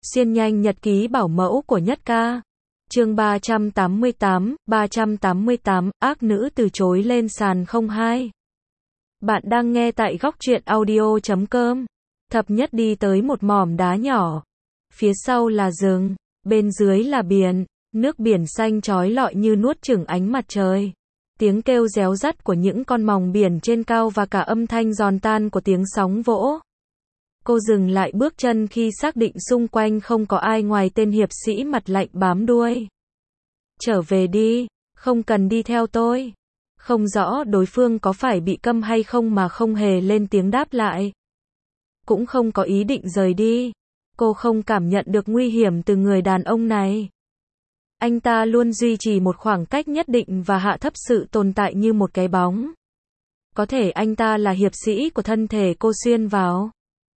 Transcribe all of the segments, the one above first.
Xuyên nhanh nhật ký bảo mẫu của Nhất Ca. Chương 388, ác nữ từ chối lên sàn 02. Bạn đang nghe tại góc truyện audio.com. Thập Nhất đi tới một mỏm đá nhỏ. Phía sau là rừng, bên dưới là biển, nước biển xanh chói lọi như nuốt chửng ánh mặt trời. Tiếng kêu réo rắt của những con mòng biển trên cao và cả âm thanh giòn tan của tiếng sóng vỗ. Cô dừng lại bước chân khi xác định xung quanh không có ai ngoài tên hiệp sĩ mặt lạnh bám đuôi. Trở về đi, không cần đi theo tôi. Không rõ đối phương có phải bị câm hay không mà không hề lên tiếng đáp lại. Cũng không có ý định rời đi. Cô không cảm nhận được nguy hiểm từ người đàn ông này. Anh ta luôn duy trì một khoảng cách nhất định và hạ thấp sự tồn tại như một cái bóng. Có thể anh ta là hiệp sĩ của thân thể cô xuyên vào.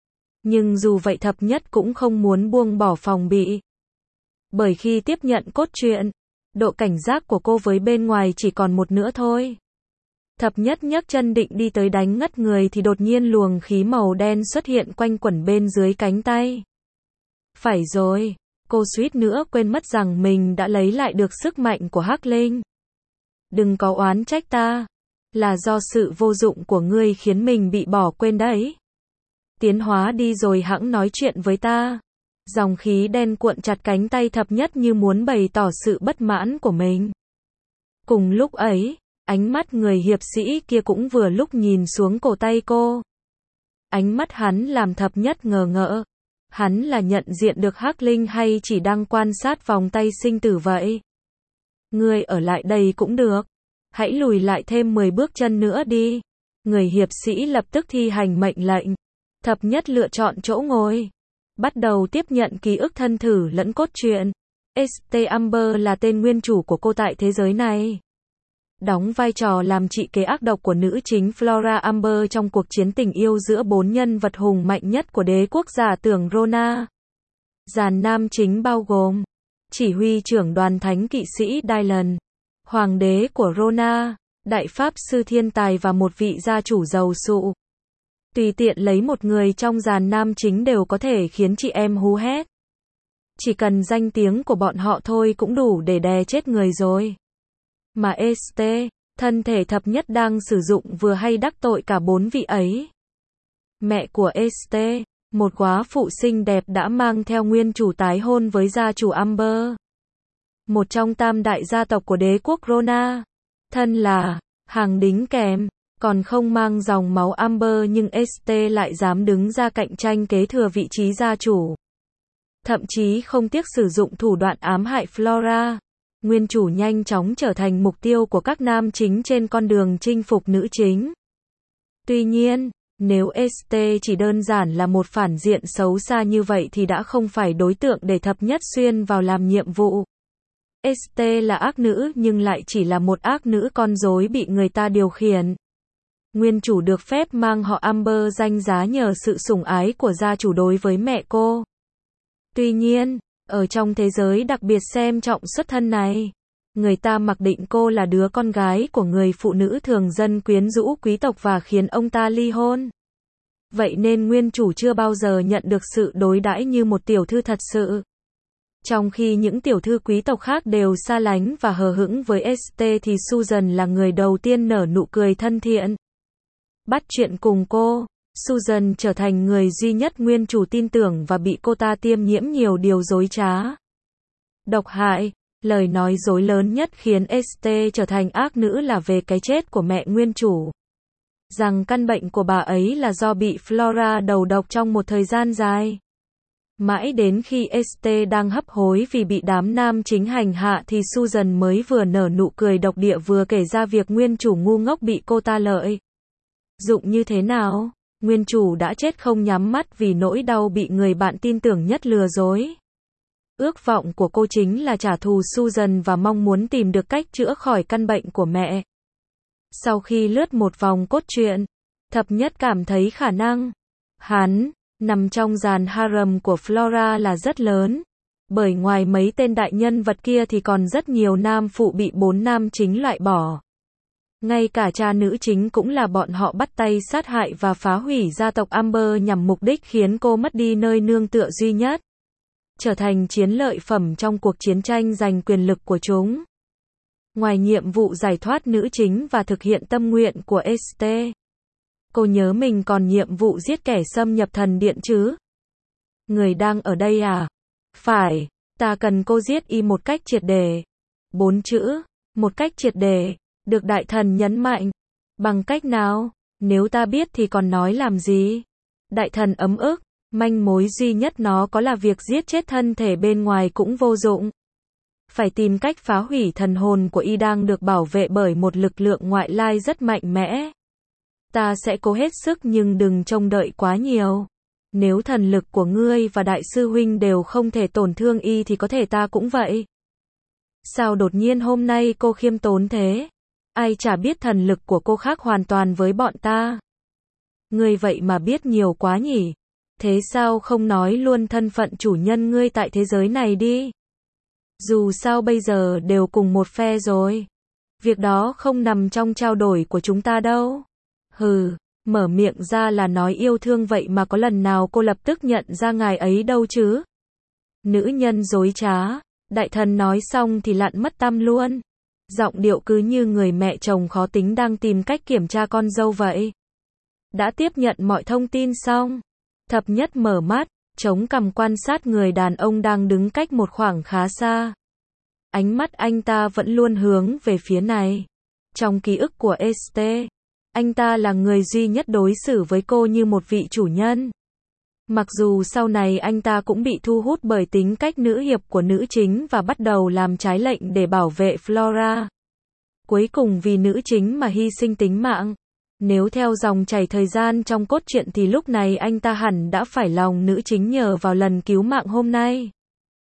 Nhưng dù vậy Thập Nhất cũng không muốn buông bỏ phòng bị. Bởi khi tiếp nhận cốt truyện, độ cảnh giác của cô với bên ngoài chỉ còn một nữa thôi. Thập Nhất nhấc chân định đi tới đánh ngất người thì đột nhiên luồng khí màu đen xuất hiện quanh quẩn bên dưới cánh tay. Phải rồi, cô suýt nữa quên mất rằng mình đã lấy lại được sức mạnh của Hắc Linh. Đừng có oán trách ta, là do sự vô dụng của ngươi khiến mình bị bỏ quên đấy. Tiến hóa đi rồi hẵng nói chuyện với ta. Dòng khí đen cuộn chặt cánh tay Thập Nhất như muốn bày tỏ sự bất mãn của mình. Cùng lúc ấy, ánh mắt người hiệp sĩ kia cũng vừa lúc nhìn xuống cổ tay cô. Ánh mắt hắn làm Thập Nhất ngờ ngợ. Hắn là nhận diện được Hắc Linh hay chỉ đang quan sát vòng tay sinh tử vậy? Ngươi ở lại đây cũng được. Hãy lùi lại thêm 10 bước chân nữa đi. Người hiệp sĩ lập tức thi hành mệnh lệnh. Thập Nhất lựa chọn chỗ ngồi. Bắt đầu tiếp nhận ký ức thân thử lẫn cốt truyện. St. Amber là tên nguyên chủ của cô tại thế giới này. Đóng vai trò làm chị kế ác độc của nữ chính Flora Amber trong cuộc chiến tình yêu giữa 4 nhân vật hùng mạnh nhất của đế quốc giả tưởng Rona. Dàn nam chính bao gồm chỉ huy trưởng đoàn thánh kỵ sĩ Dylan, hoàng đế của Rona, đại pháp sư thiên tài và một vị gia chủ giàu sụ. Tùy tiện lấy một người trong dàn nam chính đều có thể khiến chị em hú hét. Chỉ cần danh tiếng của bọn họ thôi cũng đủ để đè chết người rồi. Mà St. thân thể Thập Nhất đang sử dụng vừa hay đắc tội cả 4 vị ấy. Mẹ của St., một góa phụ xinh đẹp đã mang theo nguyên chủ tái hôn với gia chủ Amber. Một trong tam đại gia tộc của đế quốc Rona. Thân là hàng đính kèm, còn không mang dòng máu Amber nhưng St. lại dám đứng ra cạnh tranh kế thừa vị trí gia chủ. Thậm chí không tiếc sử dụng thủ đoạn ám hại Flora. Nguyên chủ nhanh chóng trở thành mục tiêu của các nam chính trên con đường chinh phục nữ chính. Tuy nhiên, nếu St. chỉ đơn giản là một phản diện xấu xa như vậy thì đã không phải đối tượng để Thập Nhất xuyên vào làm nhiệm vụ. St. là ác nữ nhưng lại chỉ là một ác nữ con rối bị người ta điều khiển. Nguyên chủ được phép mang họ Amber danh giá nhờ sự sủng ái của gia chủ đối với mẹ cô. Tuy nhiên, ở trong thế giới đặc biệt xem trọng xuất thân này, người ta mặc định cô là đứa con gái của người phụ nữ thường dân quyến rũ quý tộc và khiến ông ta ly hôn. Vậy nên nguyên chủ chưa bao giờ nhận được sự đối đãi như một tiểu thư thật sự. Trong khi những tiểu thư quý tộc khác đều xa lánh và hờ hững với St. thì Susan là người đầu tiên nở nụ cười thân thiện. Bắt chuyện cùng cô, Susan trở thành người duy nhất nguyên chủ tin tưởng và bị cô ta tiêm nhiễm nhiều điều dối trá. Độc hại, lời nói dối lớn nhất khiến St. trở thành ác nữ là về cái chết của mẹ nguyên chủ. Rằng căn bệnh của bà ấy là do bị Flora đầu độc trong một thời gian dài. Mãi đến khi St. đang hấp hối vì bị đám nam chính hành hạ thì Susan mới vừa nở nụ cười độc địa vừa kể ra việc nguyên chủ ngu ngốc bị cô ta lợi dụng như thế nào. Nguyên chủ đã chết không nhắm mắt vì nỗi đau bị người bạn tin tưởng nhất lừa dối. Ước vọng của cô chính là trả thù Susan và mong muốn tìm được cách chữa khỏi căn bệnh của mẹ. Sau khi lướt một vòng cốt truyện, Thập Nhất cảm thấy khả năng hắn nằm trong dàn harem của Flora là rất lớn. Bởi ngoài mấy tên đại nhân vật kia thì còn rất nhiều nam phụ bị 4 nam chính loại bỏ. Ngay cả cha nữ chính cũng là bọn họ bắt tay sát hại và phá hủy gia tộc Amber nhằm mục đích khiến cô mất đi nơi nương tựa duy nhất. trở thành chiến lợi phẩm trong cuộc chiến tranh giành quyền lực của chúng. Ngoài nhiệm vụ giải thoát nữ chính và thực hiện tâm nguyện của ST, cô nhớ mình còn nhiệm vụ giết kẻ xâm nhập thần điện chứ? Người đang ở đây à? Phải, ta cần cô giết y một cách triệt để. 4 chữ, một cách triệt để, được đại thần nhấn mạnh. Bằng cách nào? Nếu ta biết thì còn nói làm gì? Đại thần ấm ức, manh mối duy nhất nó có là việc giết chết thân thể bên ngoài cũng vô dụng. Phải tìm cách phá hủy thần hồn của y đang được bảo vệ bởi một lực lượng ngoại lai rất mạnh mẽ. Ta sẽ cố hết sức nhưng đừng trông đợi quá nhiều. Nếu thần lực của ngươi và đại sư huynh đều không thể tổn thương y thì có thể ta cũng vậy. Sao đột nhiên hôm nay cô khiêm tốn thế? Ai chả biết thần lực của cô khác hoàn toàn với bọn ta. Ngươi vậy mà biết nhiều quá nhỉ? Thế sao không nói luôn thân phận chủ nhân ngươi tại thế giới này đi? Dù sao bây giờ đều cùng một phe rồi. Việc đó không nằm trong trao đổi của chúng ta đâu. Hừ, mở miệng ra là nói yêu thương vậy mà có lần nào cô lập tức nhận ra ngài ấy đâu chứ? Nữ nhân dối trá, đại thần nói xong thì lặn mất tăm luôn. Giọng điệu cứ như người mẹ chồng khó tính đang tìm cách kiểm tra con dâu vậy. Đã tiếp nhận mọi thông tin xong, Thập Nhất mở mắt, chống cằm quan sát người đàn ông đang đứng cách một khoảng khá xa. Ánh mắt anh ta vẫn luôn hướng về phía này. Trong ký ức của ST, anh ta là người duy nhất đối xử với cô như một vị chủ nhân. Mặc dù sau này anh ta cũng bị thu hút bởi tính cách nữ hiệp của nữ chính và bắt đầu làm trái lệnh để bảo vệ Flora. Cuối cùng vì nữ chính mà hy sinh tính mạng. Nếu theo dòng chảy thời gian trong cốt truyện thì lúc này anh ta hẳn đã phải lòng nữ chính nhờ vào lần cứu mạng hôm nay.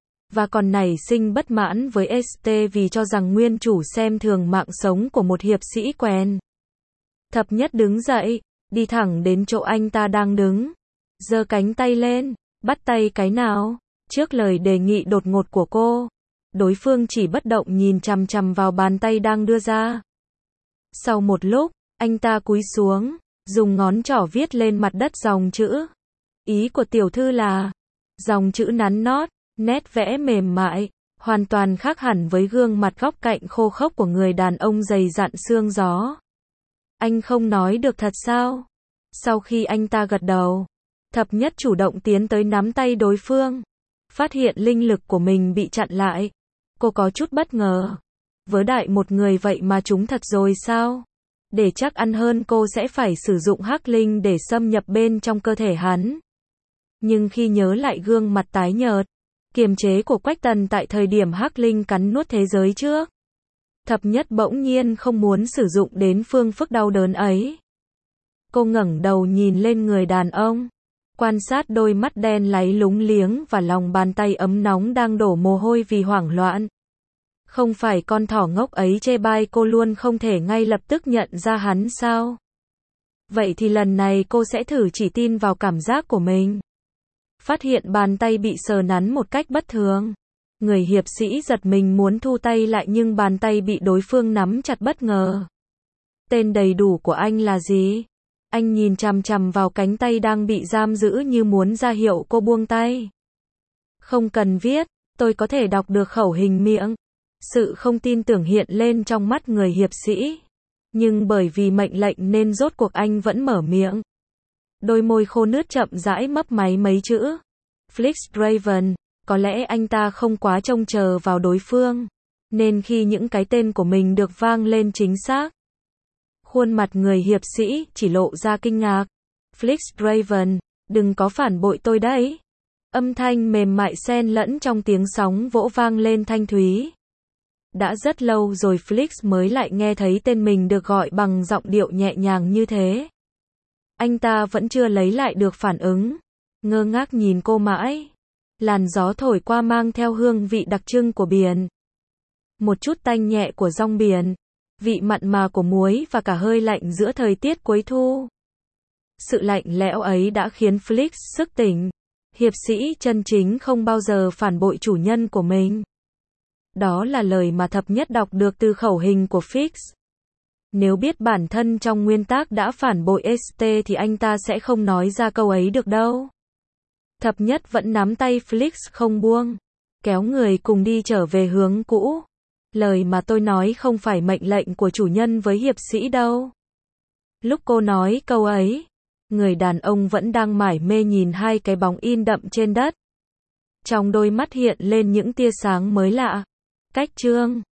Và còn nảy sinh bất mãn với ST vì cho rằng nguyên chủ xem thường mạng sống của một hiệp sĩ quen. Thập Nhất đứng dậy, đi thẳng đến chỗ anh ta đang đứng. Giơ cánh tay lên, bắt tay cái nào? Trước lời đề nghị đột ngột của cô, đối phương chỉ bất động nhìn chằm chằm vào bàn tay đang đưa ra. Sau một lúc, anh ta cúi xuống, dùng ngón trỏ viết lên mặt đất dòng chữ. Ý của tiểu thư là, dòng chữ nắn nót, nét vẽ mềm mại, hoàn toàn khác hẳn với gương mặt góc cạnh khô khốc của người đàn ông dày dặn xương gió. Anh không nói được thật sao? Sau khi anh ta gật đầu, Thập Nhất chủ động tiến tới nắm tay đối phương. Phát hiện linh lực của mình bị chặn lại. Cô có chút bất ngờ. Vớ đại một người vậy mà trúng thật rồi sao? Để chắc ăn hơn cô sẽ phải sử dụng hắc linh để xâm nhập bên trong cơ thể hắn. Nhưng khi nhớ lại gương mặt tái nhợt, kiềm chế của Quách Tần tại thời điểm hắc linh cắn nuốt thế giới trước, Thập Nhất bỗng nhiên không muốn sử dụng đến phương phức đau đớn ấy. Cô ngẩng đầu nhìn lên người đàn ông, quan sát đôi mắt đen láy lúng liếng và lòng bàn tay ấm nóng đang đổ mồ hôi vì hoảng loạn. Không phải con thỏ ngốc ấy chê bai cô luôn không thể ngay lập tức nhận ra hắn sao? Vậy thì lần này cô sẽ thử chỉ tin vào cảm giác của mình. Phát hiện bàn tay bị sờ nắn một cách bất thường. Người hiệp sĩ giật mình muốn thu tay lại nhưng bàn tay bị đối phương nắm chặt bất ngờ. Tên đầy đủ của anh là gì? Anh nhìn chằm chằm vào cánh tay đang bị giam giữ như muốn ra hiệu cô buông tay. Không cần viết, tôi có thể đọc được khẩu hình miệng. Sự không tin tưởng hiện lên trong mắt người hiệp sĩ. Nhưng bởi vì mệnh lệnh nên rốt cuộc anh vẫn mở miệng. Đôi môi khô nứt chậm rãi mấp máy mấy chữ. Flix Raven. Có lẽ anh ta không quá trông chờ vào đối phương. Nên khi những cái tên của mình được vang lên chính xác, khuôn mặt người hiệp sĩ chỉ lộ ra kinh ngạc. Flix Raven, đừng có phản bội tôi đấy. Âm thanh mềm mại xen lẫn trong tiếng sóng vỗ vang lên thanh thúy. Đã rất lâu rồi Flix mới lại nghe thấy tên mình được gọi bằng giọng điệu nhẹ nhàng như thế. Anh ta vẫn chưa lấy lại được phản ứng. Ngơ ngác nhìn cô mãi. Làn gió thổi qua mang theo hương vị đặc trưng của biển. Một chút tanh nhẹ của rong biển. Vị mặn mà của muối và cả hơi lạnh giữa thời tiết cuối thu. Sự lạnh lẽo ấy đã khiến Flix thức tỉnh. Hiệp sĩ chân chính không bao giờ phản bội chủ nhân của mình. Đó là lời mà Thập Nhất đọc được từ khẩu hình của Flix. Nếu biết bản thân trong nguyên tác đã phản bội ST thì anh ta sẽ không nói ra câu ấy được đâu. Thập nhất vẫn nắm tay Felix không buông, kéo người cùng đi trở về hướng cũ. Lời mà tôi nói không phải mệnh lệnh của chủ nhân với hiệp sĩ đâu. Lúc cô nói câu ấy, người đàn ông vẫn đang mải mê nhìn hai cái bóng in đậm trên đất. Trong đôi mắt hiện lên những tia sáng mới lạ. Cách Trương